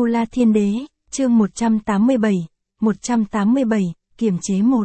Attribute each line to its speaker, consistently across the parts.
Speaker 1: La Thiên Đế, chương 187, kiềm chế 1.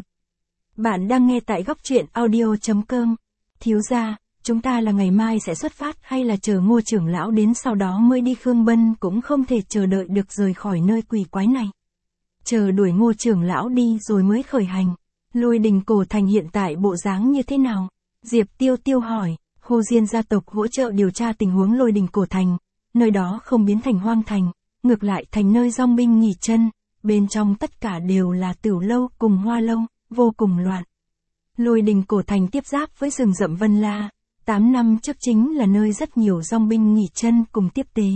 Speaker 1: Bạn đang nghe tại góc truyện audio.com. Thiếu gia, chúng ta là ngày mai sẽ xuất phát hay là chờ Ngô trưởng lão đến sau đó mới đi? Khương Bân cũng không thể chờ đợi được rời khỏi nơi quỷ quái này. Chờ đuổi Ngô trưởng lão đi rồi mới khởi hành. Lôi Đình Cổ Thành hiện tại bộ dáng như thế nào? Diệp Tiêu Tiêu hỏi. Hồ Diên gia tộc hỗ trợ điều tra tình huống Lôi Đình Cổ Thành. Nơi đó không biến thành hoang thành, ngược lại thành nơi dòng binh nghỉ chân, bên trong tất cả đều là Tửu Lâu cùng Hoa Lâu, vô cùng loạn. Lôi Đình Cổ Thành tiếp giáp với rừng rậm Vân La, 8 năm trước chính là nơi rất nhiều dòng binh nghỉ chân cùng tiếp tế.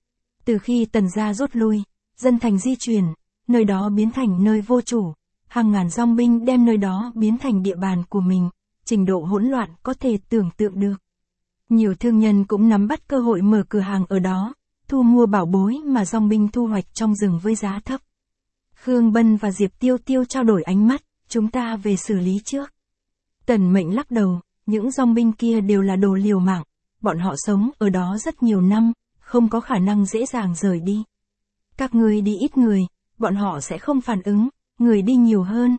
Speaker 1: Từ khi Tần gia rút lui, dân thành di chuyển, nơi đó biến thành nơi vô chủ, hàng ngàn dòng binh đem nơi đó biến thành địa bàn của mình, trình độ hỗn loạn có thể tưởng tượng được. Nhiều thương nhân cũng nắm bắt cơ hội mở cửa hàng ở đó, thu mua bảo bối mà dòng binh thu hoạch trong rừng với giá thấp. Khương Bân và Diệp Tiêu Tiêu trao đổi ánh mắt, chúng ta về xử lý trước. Tần Mệnh lắc đầu, những dòng binh kia đều là đồ liều mạng, bọn họ sống ở đó rất nhiều năm, không có khả năng dễ dàng rời đi. Các người đi ít người, bọn họ sẽ không phản ứng, người đi nhiều hơn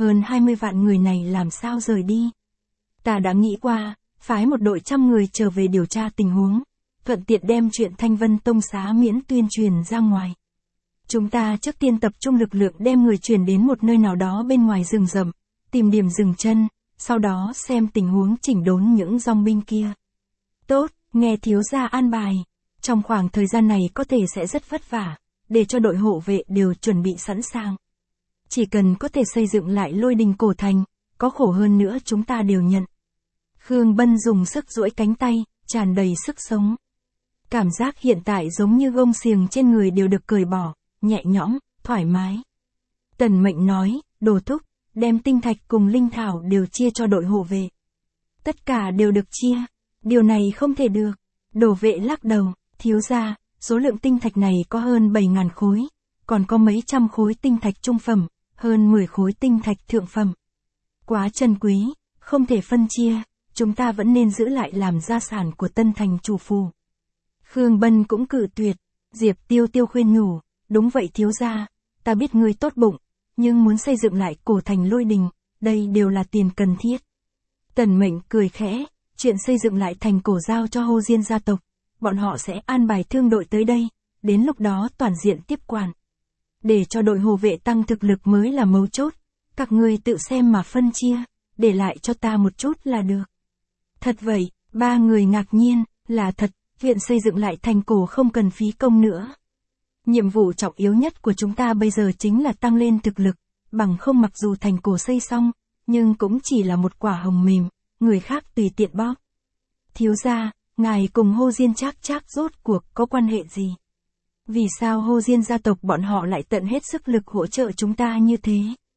Speaker 1: 20 vạn người này làm sao rời đi. Ta đã nghĩ qua, phái một đội 100 người trở về điều tra tình huống, thuận tiện đem chuyện Thanh Vân Tông xá miễn tuyên truyền ra ngoài. Chúng ta trước tiên tập trung lực lượng đem người chuyển đến một nơi nào đó bên ngoài rừng rậm, tìm điểm dừng chân, sau đó xem tình huống chỉnh đốn những dòng binh kia. Tốt, nghe thiếu gia an bài. Trong khoảng thời gian này có thể sẽ rất vất vả, để cho đội hộ vệ đều chuẩn bị sẵn sàng. Chỉ cần có thể xây dựng lại Lôi Đình Cổ Thành, có khổ hơn nữa chúng ta đều nhận. Khương Bân dùng sức duỗi cánh tay, tràn đầy sức sống. Cảm giác hiện tại giống như gông xiềng trên người đều được cởi bỏ, nhẹ nhõm, thoải mái. Tần Mệnh nói, Đồ thúc, đem tinh thạch cùng linh thảo đều chia cho đội hộ vệ. Tất cả đều được chia, điều này không thể được. Đồ vệ lắc đầu, thiếu gia, số lượng tinh thạch này có hơn 7.000 khối, còn có mấy trăm khối tinh thạch trung phẩm, hơn 10 khối tinh thạch thượng phẩm. Quá trân quý, không thể phân chia. Chúng ta vẫn nên giữ lại làm gia sản của Tân Thành chủ phù. Khương Bân cũng cự tuyệt. Diệp Tiêu Tiêu khuyên nhủ, đúng vậy thiếu gia, ta biết ngươi tốt bụng, nhưng muốn xây dựng lại cổ thành Lôi Đình, đây đều là tiền cần thiết. Tần Mệnh cười khẽ, chuyện xây dựng lại thành cổ giao cho Hồ Diên gia tộc, bọn họ sẽ an bài thương đội tới đây, đến lúc đó toàn diện tiếp quản. Để cho đội hộ vệ tăng thực lực mới là mấu chốt, các ngươi tự xem mà phân chia, để lại cho ta một chút là được. Thật vậy, ba người ngạc nhiên, là thật, viện xây dựng lại thành cổ không cần phí công nữa. Nhiệm vụ trọng yếu nhất của chúng ta bây giờ chính là tăng lên thực lực, bằng không mặc dù thành cổ xây xong, nhưng cũng chỉ là một quả hồng mềm, người khác tùy tiện bóp. Thiếu gia, ngài cùng Hồ Diên chắc rốt cuộc có quan hệ gì? Vì sao Hồ Diên gia tộc bọn họ lại tận hết sức lực hỗ trợ chúng ta như thế?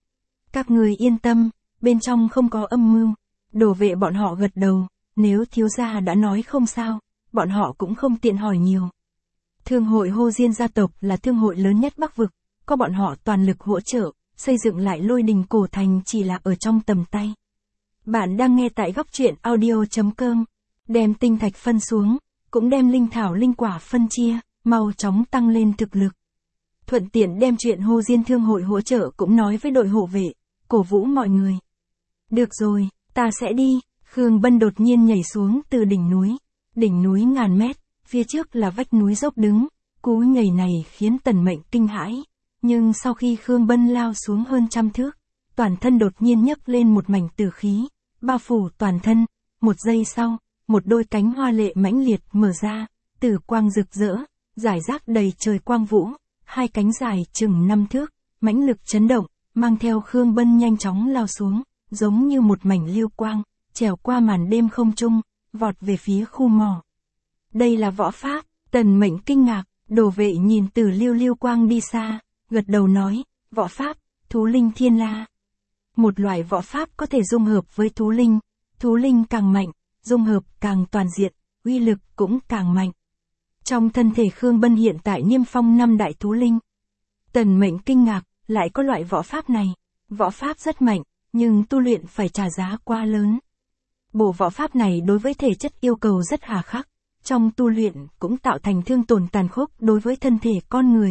Speaker 1: Các người yên tâm, bên trong không có âm mưu. Đồ vệ bọn họ gật đầu. Nếu thiếu gia đã nói không sao, bọn họ cũng không tiện hỏi nhiều. Thương hội Hồ Diên gia tộc là thương hội lớn nhất Bắc Vực, có bọn họ toàn lực hỗ trợ, xây dựng lại Lôi Đình Cổ Thành chỉ là ở trong tầm tay. Bạn đang nghe tại góc truyện audio.com, đem tinh thạch phân xuống, cũng đem linh thảo linh quả phân chia, mau chóng tăng lên thực lực. Thuận tiện đem chuyện Hồ Diên thương hội hỗ trợ cũng nói với đội hộ vệ, cổ vũ mọi người. Được rồi, ta sẽ đi. Khương Bân đột nhiên nhảy xuống từ đỉnh núi ngàn mét, phía trước là vách núi dốc đứng, cú nhảy này khiến Tần Mệnh kinh hãi, nhưng sau khi Khương Bân lao xuống hơn 100 thước, toàn thân đột nhiên nhấc lên một mảnh tử khí, bao phủ toàn thân, một giây sau, một đôi cánh hoa lệ mãnh liệt mở ra, tử quang rực rỡ, rải rác đầy trời quang vũ, hai cánh dài chừng 5 thước, mãnh lực chấn động, mang theo Khương Bân nhanh chóng lao xuống, giống như một mảnh lưu quang. Trèo qua màn đêm không trung, vọt về phía khu mỏ. Đây là võ pháp, Tần Mệnh kinh ngạc, đồ vệ nhìn từ lưu quang đi xa, gật đầu nói, võ pháp, thú linh thiên la. Một loại võ pháp có thể dung hợp với thú linh càng mạnh, dung hợp càng toàn diện, uy lực cũng càng mạnh. Trong thân thể Khương Bân hiện tại niêm phong 5 đại thú linh. Tần Mệnh kinh ngạc, lại có loại võ pháp này, võ pháp rất mạnh, nhưng tu luyện phải trả giá quá lớn. Bộ võ pháp này đối với thể chất yêu cầu rất hà khắc, trong tu luyện cũng tạo thành thương tổn tàn khốc đối với thân thể con người,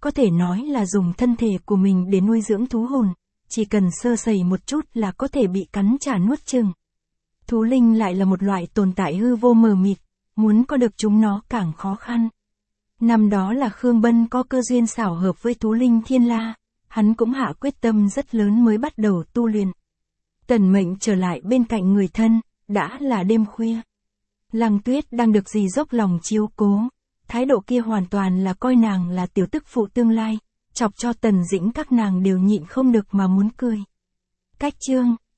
Speaker 1: có thể nói là dùng thân thể của mình để nuôi dưỡng thú hồn, chỉ cần sơ sẩy một chút là có thể bị cắn trả nuốt chửng. Thú linh lại là một loại tồn tại hư vô mờ mịt, muốn có được chúng nó càng khó khăn. Năm đó là Khương Bân có cơ duyên xảo hợp với thú linh Thiên La, hắn cũng hạ quyết tâm rất lớn mới bắt đầu tu luyện. Tần Mệnh trở lại bên cạnh người thân, đã là đêm khuya. Lăng Tuyết đang được dì dốc lòng chiếu cố, thái độ kia hoàn toàn là coi nàng là tiểu tức phụ tương lai, chọc cho Tần Dĩnh các nàng đều nhịn không được mà muốn cười. Cách chương